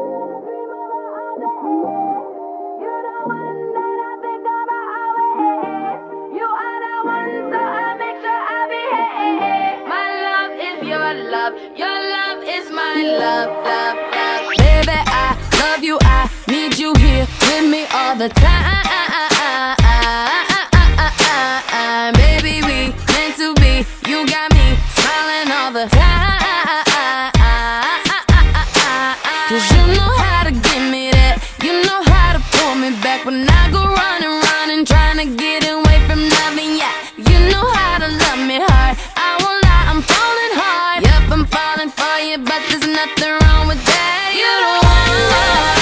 Your love is my love, love, love. Baby, I love you, I need you here with me all the time. Baby, we meant to be, you got me smiling all the time. 'Cause you know how to give me that, you know how to pull me back when I go running, running, trying to get away from loving ya. You know how to love me hard, I won't lie, I'm falling hard. Yep, I'm falling for you, but there's nothing wrong with that. You don't want love.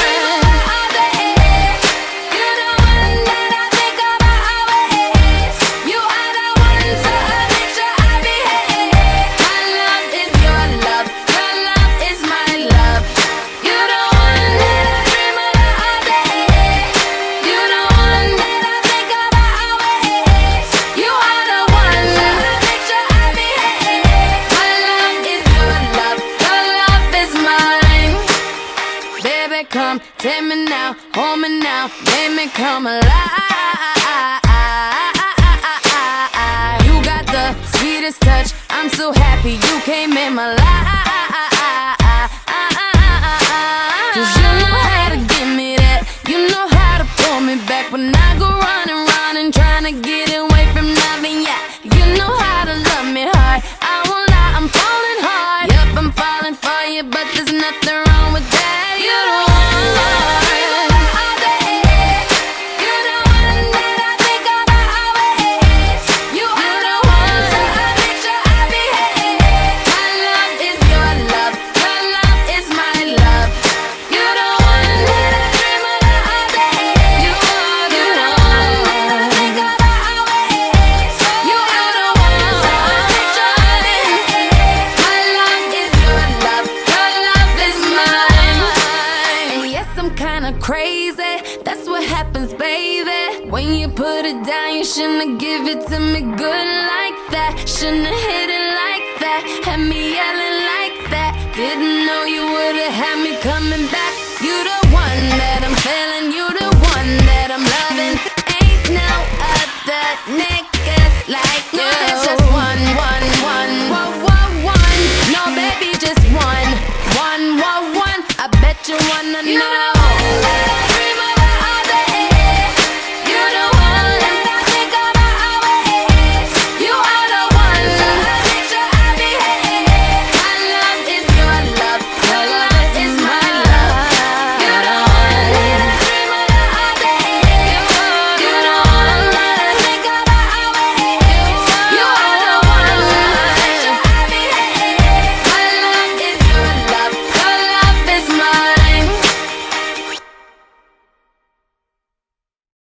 Come, take me now, hold me now, make me come alive. You got the sweetest touch, I'm so happy you came in my life. 'Cause you know how to give me that, you know how to pull me back when I go running, running, trying to get away from loving ya. You know how to love me hard, I won't lie, I'm falling hard. Yep, I'm falling for you, but there's nothing wrong with that. You don't crazy, that's what happens, baby. When you put it down, you shouldn't give it to me good like that. Shouldn't